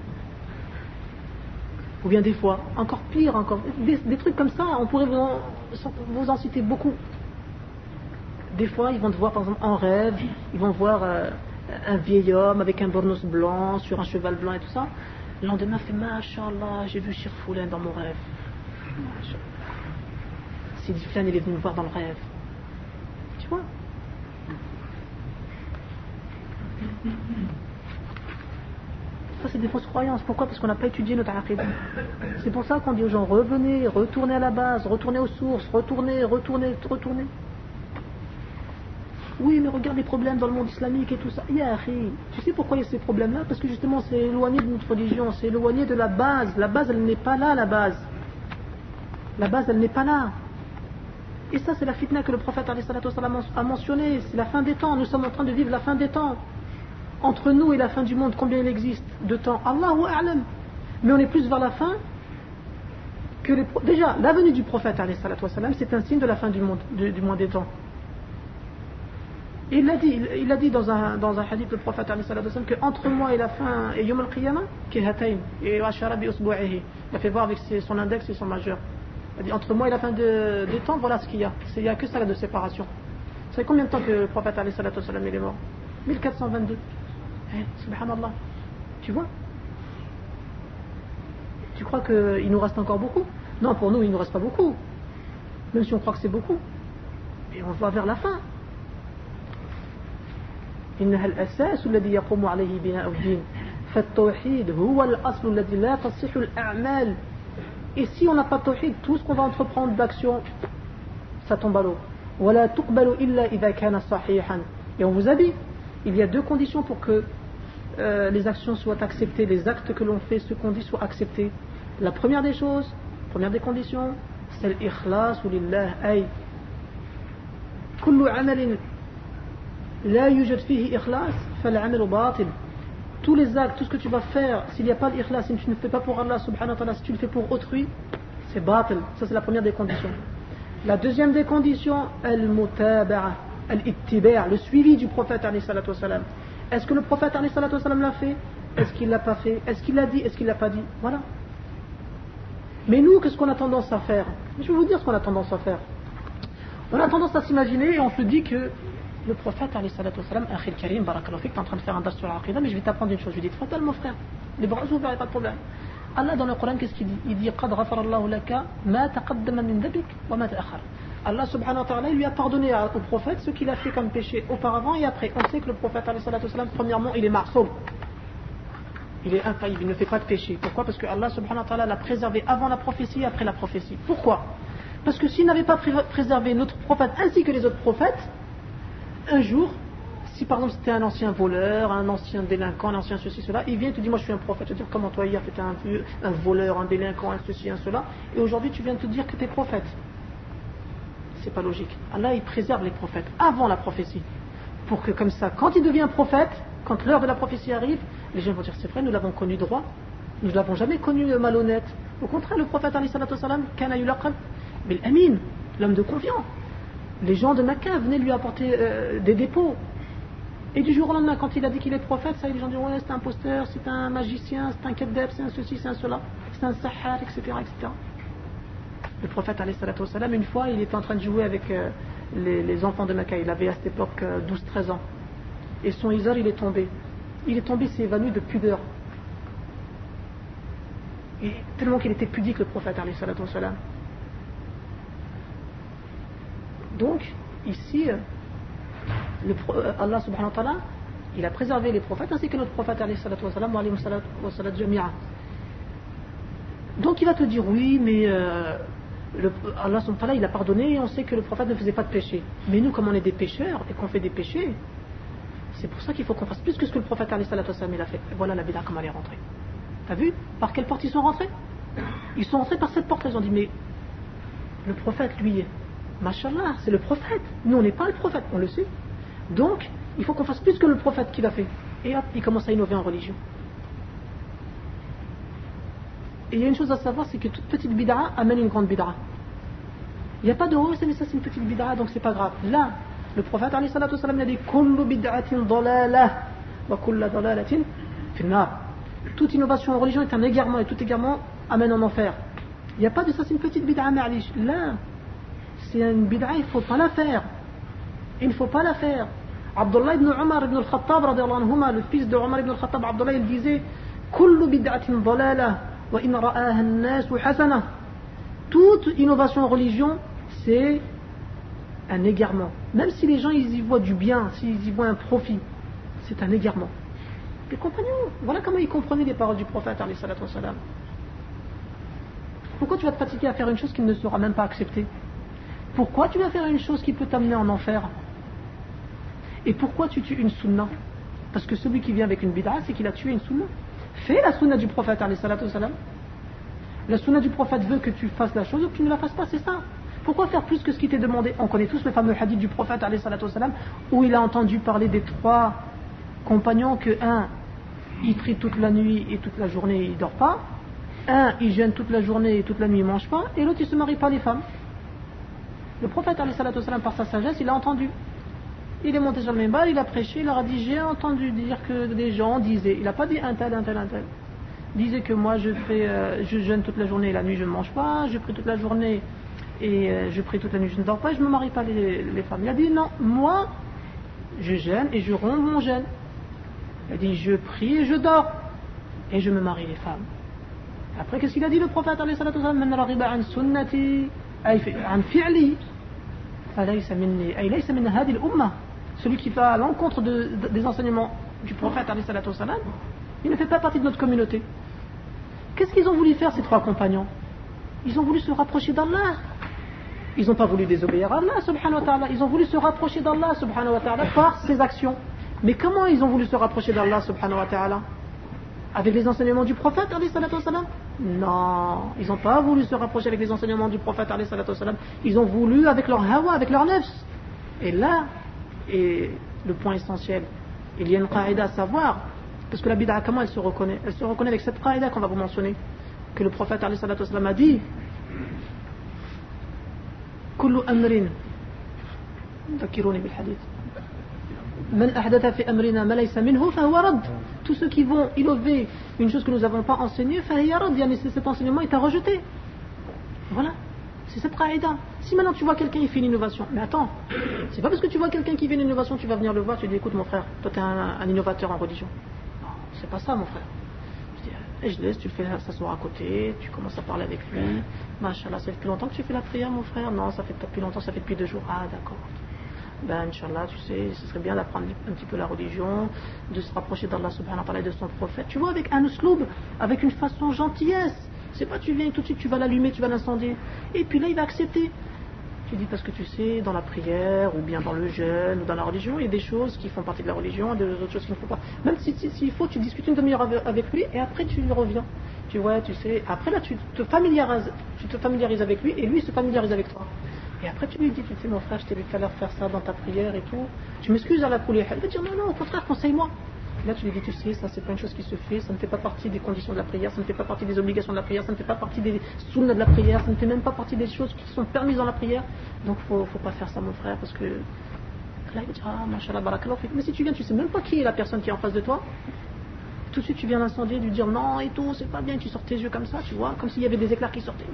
Speaker 1: Ou bien des fois, encore pire, des trucs comme ça, on pourrait vous en citer beaucoup. Des fois, ils vont te voir, par exemple, en rêve, ils vont voir un vieil homme avec un bornos blanc, sur un cheval blanc et tout ça. Le lendemain, fait Masha'Allah, j'ai vu Shir Foulen dans mon rêve. Sidi Flan, il est venu me voir dans le rêve. Tu vois? Ça, c'est des fausses croyances. Pourquoi? Parce qu'on n'a pas étudié notre aqida. C'est pour ça qu'on dit aux gens, revenez, retournez à la base, retournez aux sources, retournez. Oui, mais regarde les problèmes dans le monde islamique et tout ça. Ya akhi, tu sais pourquoi il y a ces problèmes-là? Parce que justement, c'est éloigné de notre religion, c'est éloigné de la base. La base, elle n'est pas là, la base. La base, elle n'est pas là. Et ça, c'est la fitna que le prophète a mentionné. C'est la fin des temps. Nous sommes en train de vivre la fin des temps. Entre nous et la fin du monde, combien il existe de temps? Allahu a'lam. Mais on est plus vers la fin que déjà, la venue du prophète, c'est un signe de la fin du monde, du moins des temps. Il a dit dans un hadith, le prophète, qu'entre moi et la fin, et Yom al-Qiyamah, kihatayn, et Ashara bi usbu'ihi. Il a fait voir avec son index et son majeur. Il a dit, entre moi et la fin des temps, voilà ce qu'il y a. Il n'y a que ça là de séparation. Vous savez combien de temps que le prophète, il est mort? 1422. Subhanallah. Tu vois? Tu crois qu'il nous reste encore beaucoup? Non, pour nous, il ne nous reste pas beaucoup. Même si on croit que c'est beaucoup. Et on va vers la fin. إنها الأساس الذي يقوم عليه بناء الدين فالتوحيد هو الأصل الذي لا تصح الأعمال. Et si on n'a pas de tawhid, tout ce qu'on va entreprendre d'action, ça tombe à l'eau. ولا تقبل إلا إذا كان صحيحا. Et on vous a dit, il y a deux conditions pour que les actions soient acceptées, les actes que l'on fait, ce qu'on dit, soient acceptés. La première des choses, première des conditions, c'est l'ikhlas ou lillah. Ay kullu amalin la yujad fihi ikhlas fal'amalu batil. Tous les actes, tout ce que tu vas faire, s'il n'y a pas l'ikhlas, si tu ne fais pas pour Allah subhanahu wa ta'ala, si tu le fais pour autrui, c'est batil. Ça, c'est la première des conditions. La deuxième des conditions, al-mutaba'a, al-ittiba', le suivi du prophète alayhi salatu wa salam. Est-ce que le prophète alayhi salatu wa salam l'a fait? Est-ce qu'il l'a pas fait? Est-ce qu'il l'a dit? Est-ce qu'il l'a pas dit? Voilà. Mais nous, qu'est-ce qu'on a tendance à faire? Je vais vous dire ce qu'on a tendance à faire. On a tendance à s'imaginer et on se dit que le prophète, alayhi salatu wa salam, Akhil Karim, barakallahu fik, t'es en train de faire un dars sur l'aqidah, mais je vais t'apprendre une chose. Je lui dis, fadal mon frère, les bras ouverts, il n'y a pas de problème. Allah dans le Coran, qu'est-ce qu'il dit? Il dit, Qad ghafara Allahu laka ma taqaddama min dhanbik wa ma ta'akhkhar. Allah subhanahu wa ta'ala lui a pardonné au prophète ce qu'il a fait comme péché auparavant et après. On sait que le prophète, alayhi salatu wa salam, premièrement, il est ma'soum. Il est infaillible, il ne fait pas de péché. Pourquoi? Parce que Allah subhanahu wa ta'ala l'a préservé avant la prophétie et après la prophétie. Pourquoi? Parce que s'il n'avait pas préservé notre prophète ainsi que les autres prophètes, un jour, si par exemple c'était un ancien voleur, un ancien délinquant, un ancien ceci, cela, il vient et te dit, moi je suis un prophète. Je te dis, comment toi hier tu étais un voleur, un délinquant, un ceci, un cela, et aujourd'hui tu viens de te dire que tu es prophète. C'est pas logique. Allah il préserve les prophètes avant la prophétie. Pour que comme ça, quand il devient prophète, quand l'heure de la prophétie arrive, les gens vont dire, c'est vrai, nous l'avons connu droit, nous ne l'avons jamais connu malhonnête. Au contraire, le prophète alayhi salatu wa salam, kana yulaqab bil amin, l'homme de confiance. Les gens de Mecca venaient lui apporter des dépôts. Et du jour au lendemain, quand il a dit qu'il est prophète, ça, les gens disent, ouais, c'est un imposteur, c'est un magicien, c'est un kadab, c'est un ceci, c'est un cela, c'est un sahar, etc., etc. Le prophète, alayhi salatu wa salam, une fois, il était en train de jouer avec les enfants de Mecca. Il avait à cette époque 12-13 ans. Et son izar, il est tombé. Il est tombé, s'est évanoui de pudeur. Et tellement qu'il était pudique, le prophète, alayhi salatu wa salam. Donc, ici, Allah subhanahu wa ta'ala, il a préservé les prophètes ainsi que notre prophète alayhi salatu wa salam, wa alayhi wa salat jami'a. Donc il va te dire, oui, mais Allah subhanahu wa ta'ala, il a pardonné et on sait que le prophète ne faisait pas de péché. Mais nous, comme on est des pécheurs et qu'on fait des péchés, c'est pour ça qu'il faut qu'on fasse plus que ce que le prophète alayhi salatu wa salam il a fait. Et voilà la bid'a comment elle est rentrée. T'as vu? Par quelle porte ils sont rentrés? Ils sont rentrés par cette porte. Ils ont dit, mais le prophète, lui, Mashallah, c'est le prophète. Nous, on n'est pas le prophète, on le sait. Donc, il faut qu'on fasse plus que le prophète qu'il a fait. Et hop, il commence à innover en religion. Et il y a une chose à savoir, c'est que toute petite bid'a amène une grande bid'a. Il n'y a pas de oh, mais ça c'est une petite bid'a, donc c'est pas grave. Là, le prophète alayhi salatu wa salam a dit kullu bid'atin dalalah wa kullu dalalatin fi an-nar. Toute innovation en religion est un égarement et tout égarement amène en enfer. Il n'y a pas de ça, c'est une petite bid'a, ma'alish. Là, c'est une bid'a, il ne faut pas la faire. Il ne faut pas la faire. Abdullah ibn Umar ibn al-Khattab, le fils de Umar ibn al-Khattab, Abdullah, il disait kullu bid'atin dalalah wa in ra'aha an-nas hasana. Toute innovation en religion, c'est un égarement. Même si les gens ils y voient du bien, s'ils y voient un profit, c'est un égarement. Les compagnons, voilà comment ils comprenaient les paroles du prophète alayhi salatu wa salam. Pourquoi tu vas te fatiguer à faire une chose qui ne sera même pas acceptée? Pourquoi tu vas faire une chose qui peut t'amener en enfer? Et pourquoi tu tues une sunna? Parce que celui qui vient avec une bid'a, c'est qu'il a tué une sunna. Fais la sunna du prophète alayhi salatu wa salam. La sunna du prophète veut que tu fasses la chose ou que tu ne la fasses pas, c'est ça. Pourquoi faire plus que ce qui t'est demandé? On connaît tous le fameux hadith du prophète alayhi salatu wassalam, où il a entendu parler des 3 compagnons que un, il prie toute la nuit et toute la journée il dort pas, un, il jeûne toute la journée et toute la nuit il mange pas, et l'autre il se marie pas les femmes. Le prophète alayhi salatu wassalam, par sa sagesse, il a entendu. Il est monté sur le minbar, il a prêché, il leur a dit, j'ai entendu dire que des gens disaient, il n'a pas dit un tel, disait que moi je jeûne toute la journée et la nuit je ne mange pas, je prie toute la journée et je prie toute la nuit je ne dors pas, et je ne me marie pas les femmes. Il a dit non, moi je jeûne et je romps mon jeûne. Il a dit je prie et je dors et je me marie les femmes. Après qu'est-ce qu'il a dit le prophète alayhi salatu wa sallam? Man raghiba an sunnati ay an fi'li falaysa minni ay laysa min hadhihi al-ummah. Celui qui va à l'encontre des enseignements du prophète alayhi salatu wa sallam, il ne fait pas partie de notre communauté. Qu'est-ce qu'ils ont voulu faire ces 3 compagnons? Ils ont voulu se rapprocher d'Allah. Ils n'ont pas voulu désobéir à Allah subhanahu wa ta'ala. Ils ont voulu se rapprocher d'Allah subhanahu wa ta'ala par ces actions. Mais comment ils ont voulu se rapprocher d'Allah subhanahu wa ta'ala? Avec les enseignements du prophète alayhi salatu wa sallam? Non, ils n'ont pas voulu se rapprocher avec les enseignements du prophète alayhi salatu wa sallam. Ils ont voulu avec leur hawa, avec leur nefs. Et là est le point essentiel. Il y a une qaïda à savoir. Parce que la bid'a, comment elle se reconnaît? Elle se reconnaît avec cette qaïda qu'on va vous mentionner, que le prophète alayhi salatu wasallam a dit kullu amrin dakiruni bil hadith man ahdatha fi amrina ma laysa minhu fa huwa rad. Tous ceux qui vont innover une chose que nous n'avons pas enseignée, fa hiya rad, cet enseignement est à rejeter. Voilà, c'est cette qaïda. Si maintenant tu vois quelqu'un qui fait une innovation, mais attends, c'est pas parce que tu vois quelqu'un qui fait une innovation tu vas venir le voir, tu dis écoute mon frère, toi tu es un innovateur en religion. C'est pas ça mon frère. Et je laisse, tu le fais s'asseoir à côté, tu commences à parler avec lui. Machallah, ça fait depuis longtemps que tu fais la prière mon frère? Non, ça fait depuis longtemps, ça fait depuis 2 jours. Ah d'accord. Ben Inch'Allah, tu sais, ce serait bien d'apprendre un petit peu la religion, de se rapprocher d'Allah subhanahu wa ta'ala et de son prophète. Tu vois, avec un usloub, avec une façon gentillesse. C'est pas tu viens et tout de suite tu vas l'allumer, tu vas l'incendier. Et puis là il va accepter. Tu dis parce que tu sais, dans la prière, ou bien dans le jeûne, ou dans la religion, il y a des choses qui font partie de la religion, et des autres choses qui ne font pas. Même s'il faut, tu discutes une demi-heure avec lui, et après tu reviens. Tu vois, tu sais, après là tu te familiarises avec lui, et lui il se familiarise avec toi. Et après tu lui dis, tu sais mon frère, je t'ai vu tout à l'heure faire ça dans ta prière et tout. Tu m'excuses à la poulie. Il va dire non, au contraire, conseille-moi. Là, tu lui dis, tu sais, ça, c'est pas une chose qui se fait, ça ne fait pas partie des conditions de la prière, ça ne fait pas partie des obligations de la prière, ça ne fait pas partie des sunnas de la prière, ça ne fait même pas partie des choses qui sont permises dans la prière. Donc, faut pas faire ça, mon frère, parce que là, il va dire, ah, mashallah, barakallah. Mais si tu viens, tu sais même pas qui est la personne qui est en face de toi, tout de suite, tu viens l'incendier, lui dire, non, et tout, c'est pas bien, tu sors tes yeux comme ça, tu vois, comme s'il y avait des éclairs qui sortaient.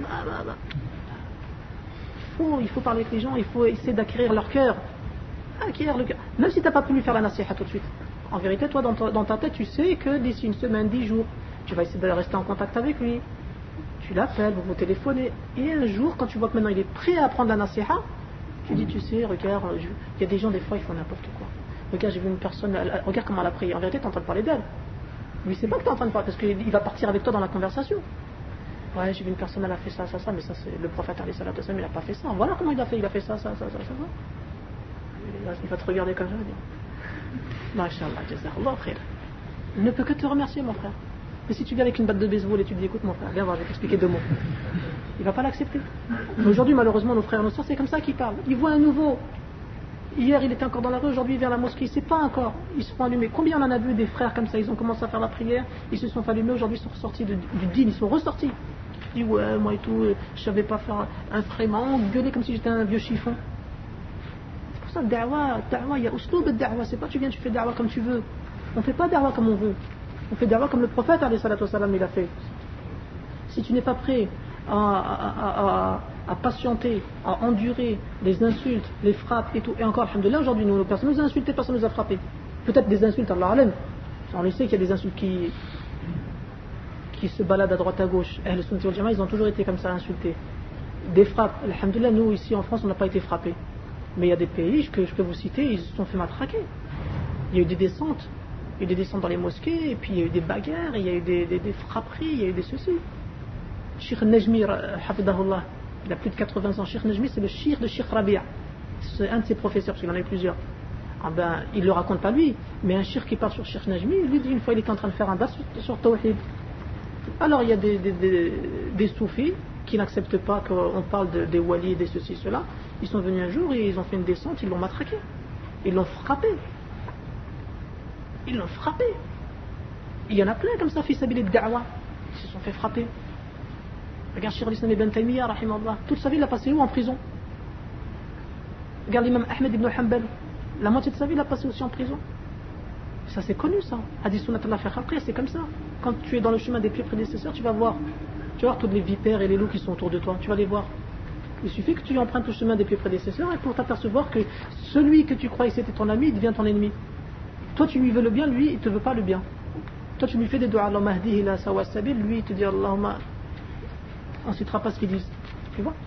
Speaker 1: Il faut parler avec les gens, il faut essayer d'acquérir leur cœur. Acquérir le cœur. Même si tu n'as pas pu lui faire la nasiha tout de suite. En vérité, toi, dans ta tête, tu sais que d'ici une semaine, 10 jours, tu vas essayer de rester en contact avec lui. Tu l'appelles, vous téléphonez. Et un jour, quand tu vois que maintenant il est prêt à apprendre la nasiha, tu dis, tu sais, regarde, il y a des gens, des fois, ils font n'importe quoi. Regarde, j'ai vu une personne, regarde comment elle a prié. En vérité, tu es en train de parler d'elle. Lui, c'est pas que tu es en train de parler, parce qu'il va partir avec toi dans la conversation. Ouais, j'ai vu une personne, elle a fait ça, mais ça, c'est le prophète, il n'a pas fait ça. Voilà comment il a fait, ça. Il va te regarder comme ça, il dit. Masha'Allah, jazakallah khair. Il ne peut que te remercier, mon frère. Mais si tu viens avec une batte de baseball et tu dis écoute, mon frère, viens voir, je vais t'expliquer 2 mots. Il ne va pas l'accepter. Mais aujourd'hui, malheureusement, nos frères et nos soeurs, c'est comme ça qu'ils parlent. Ils voient un nouveau. Hier, il était encore dans la rue, aujourd'hui, il vient à la mosquée, il ne sait pas encore. Ils se font allumer. Combien on en a vu des frères comme ça? Ils ont commencé à faire la prière, ils se sont allumés, aujourd'hui, ils sont ressortis du dîn, ils sont ressortis. Ils disent ouais, moi et tout, je ne savais pas faire un fraiement, gueuler comme si j'étais un vieux chiffon. Ça, da'wa, il y a usloub de da'wa, c'est pas tu viens, tu fais da'wa comme tu veux. On fait pas da'wa comme on veut. On fait da'wa comme le prophète alayhi salatu wassalam il a fait. Si tu n'es pas prêt à patienter, à endurer les insultes, les frappes et tout, et encore, alhamdoulilah, aujourd'hui, personne nous a insulté, personne nous a frappé. Peut-être des insultes, Allah alam. On le sait qu'il y a des insultes qui se baladent à droite à gauche. Et les sunnati wal jama'a, ils ont toujours été comme ça insultés. Des frappes, alhamdoulilah, nous ici en France, on n'a pas été frappés. Mais il y a des pays que je peux vous citer, ils se sont fait matraquer. Il y a eu des descentes. Il y a eu des descentes dans les mosquées, et puis il y a eu des bagarres, il y a eu des frapperies, il y a eu des ceci. Cheikh Najmi, hafidahullah, il a plus de 80 ans. Cheikh Najmi, c'est le cheikh de Cheikh Rabia. C'est un de ses professeurs, parce qu'il en a eu plusieurs. Ah ben, il ne le raconte pas lui, mais un cheikh qui parle sur Cheikh Najmi, lui dit une fois il était en train de faire un bas sur Tawhid. Alors il y a des soufis qui n'acceptent pas qu'on parle des walis, des ceci, cela, ils sont venus un jour et ils ont fait une descente, ils l'ont matraqué. Ils l'ont frappé. Ils l'ont frappé. Il y en a plein comme ça, fils Abili Da'wa, qui se sont fait frapper. Regarde Cheikh al-Islam ibn Taymiyyah, rahimahullah. Toute sa vie, il a passé où? En prison. Regarde l'imam Ahmed ibn Hanbal. La moitié de sa vie, il a passé aussi en prison. Ça, c'est connu, ça. Hadith sunnat Allah fi khalqih, c'est comme ça. Quand tu es dans le chemin des pieds prédécesseurs, tu vas voir toutes les vipères et les loups qui sont autour de toi. Tu vas les voir. Il suffit que tu empruntes le chemin des pieds prédécesseurs et pour t'apercevoir que celui que tu croyais c'était ton ami, il devient ton ennemi. Toi, tu lui veux le bien, lui, il ne te veut pas le bien. Toi, tu lui fais des doigts, Allahumma hdihi ila sawa sabil, lui, il te dit Allahumma. On ne citera pas ce qu'ils disent. Tu vois?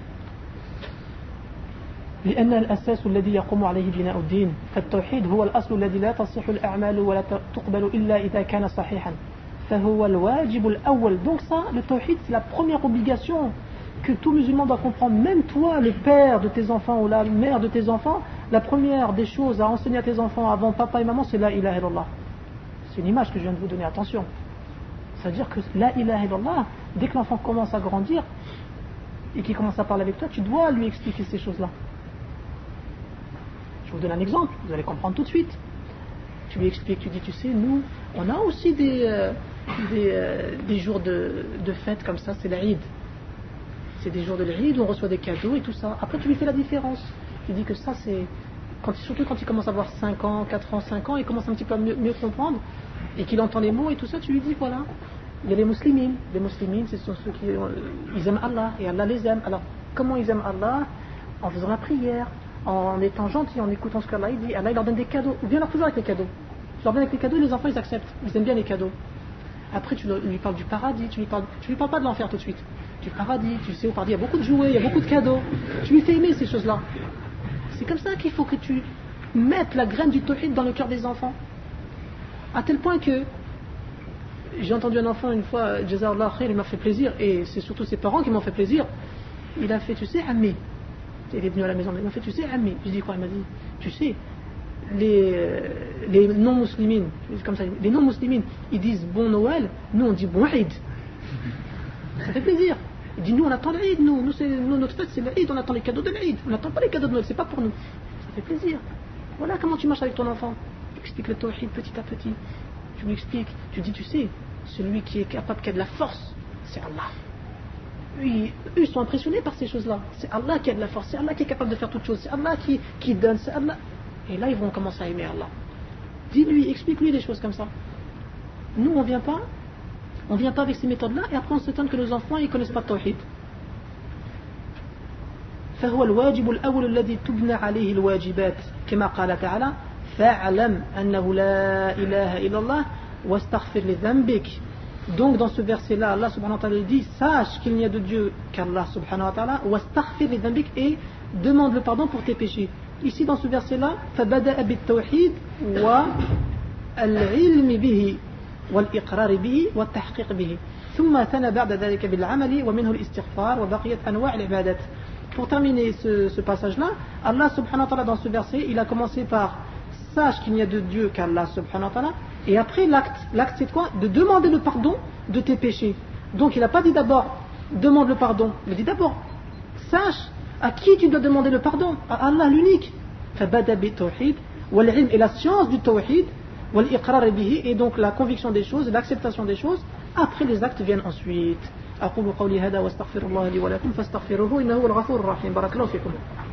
Speaker 1: لأن الأساس الذي يقوم عليه بناء الدين التوحيد هو الأصل الذي لا تصح الأعمال ولا تقبل إلا إذا كان صحيحا فهو الواجب الأول. Donc ça, le tawhid, c'est la première obligation que tout musulman doit comprendre. Même toi, le père de tes enfants ou la mère de tes enfants, la première des choses à enseigner à tes enfants avant papa et maman, c'est la ilaha illallah. C'est une image que je viens de vous donner, attention. C'est-à-dire que la ilaha illallah, dès que l'enfant commence à grandir et qu'il commence à parler avec toi, tu dois lui expliquer ces choses-là. Je vous donne un exemple, vous allez comprendre tout de suite. Tu lui expliques, tu dis, tu sais, nous, on a aussi des jours de fête comme ça, c'est l'Aïd. C'est des jours de l'Aïd où on reçoit des cadeaux et tout ça. Après, tu lui fais la différence. Tu dis que ça, c'est... surtout quand il commence à avoir 5 ans, 4 ans, 5 ans, il commence un petit peu à mieux comprendre et qu'il entend les mots et tout ça, tu lui dis, voilà, il y a les musulmans. Les musulmans, ce sont ceux qui ils aiment Allah et Allah les aime. Alors, comment ils aiment Allah? En faisant la prière, en étant gentils, en écoutant ce qu'Allah dit. Allah il leur donne des cadeaux, ou bien leur toujours avec les cadeaux. Tu leur donnes avec les cadeaux, les enfants ils acceptent, ils aiment bien les cadeaux. Après tu lui parles du paradis, tu lui parles pas de l'enfer tout de suite. Du paradis, tu sais au paradis il y a beaucoup de jouets, il y a beaucoup de cadeaux. Tu lui fais aimer ces choses-là. C'est comme ça qu'il faut que tu mettes la graine du tawhid dans le cœur des enfants. À tel point que j'ai entendu un enfant une fois, Jazallah khair, il m'a fait plaisir, et c'est surtout ses parents qui m'ont fait plaisir. Il a fait, tu sais, Ammi. Il est venu à la maison, il m'a fait, tu sais, Ammi. Je dis quoi? Il m'a dit, tu sais, les non-muslimines, comme ça, les non-muslimines, ils disent bon Noël, nous on dit bon Eid. Ça fait plaisir. Il dit, nous on attend l'Eid, nous notre fête c'est l'Eid, on attend les cadeaux de l'Eid, on n'attend pas les cadeaux de Noël, c'est pas pour nous. Ça fait plaisir. Voilà comment tu marches avec ton enfant. Tu expliques le tawhid petit à petit. Tu lui expliques, tu dis, tu sais, celui qui est capable, qui a de la force, c'est Allah. Eux, ils sont impressionnés par ces choses-là. C'est Allah qui a de la force, c'est Allah qui est capable de faire toutes choses, c'est Allah qui donne, c'est Allah. Et là, ils vont commencer à aimer Allah. Dis-lui, explique-lui des choses comme ça. Nous, on vient pas avec ces méthodes-là, et après on s'étonne que nos enfants, ils connaissent pas le tawhid. فهو الواجب الأول الذي تبنى عليه الواجبات كما قال تعالى فاعلم أنه لا إله إلا الله واستغفر لذنبك. Donc dans ce verset-là, Allah subhanahu wa ta'ala dit, sache qu'il n'y a de Dieu qu'Allah subhanahu wa ta'ala, wastaghfir li dhanbik, et demande le pardon pour tes péchés. Ici dans ce verset-là, فبدأ بالتوحيد والعلم به والإقرار به والتحقيق به ثم ثنى بعد ذلك بالعمل ومنه الاستغفار وبقيت أنواع العبادات. Pour terminer ce passage-là, Allah subhanahu wa ta'ala dans ce verset, il a commencé par sache qu'il n'y a de Dieu qu'Allah subhanahu wa ta'ala. Et après l'acte c'est quoi? De demander le pardon de tes péchés. Donc il n'a pas dit d'abord demande le pardon, il a dit d'abord sache à qui tu dois demander le pardon, à Allah l'unique. فبدأ بالتوحيد والعلم et la science du tawhid والإقرار به, et donc la conviction des choses, l'acceptation des choses. Après les actes viennent ensuite. أقول قولي هذا واستغفر الله لي ولكم فاستغفروه إنه هو الغفور الرحيم. بارك الله فيكم.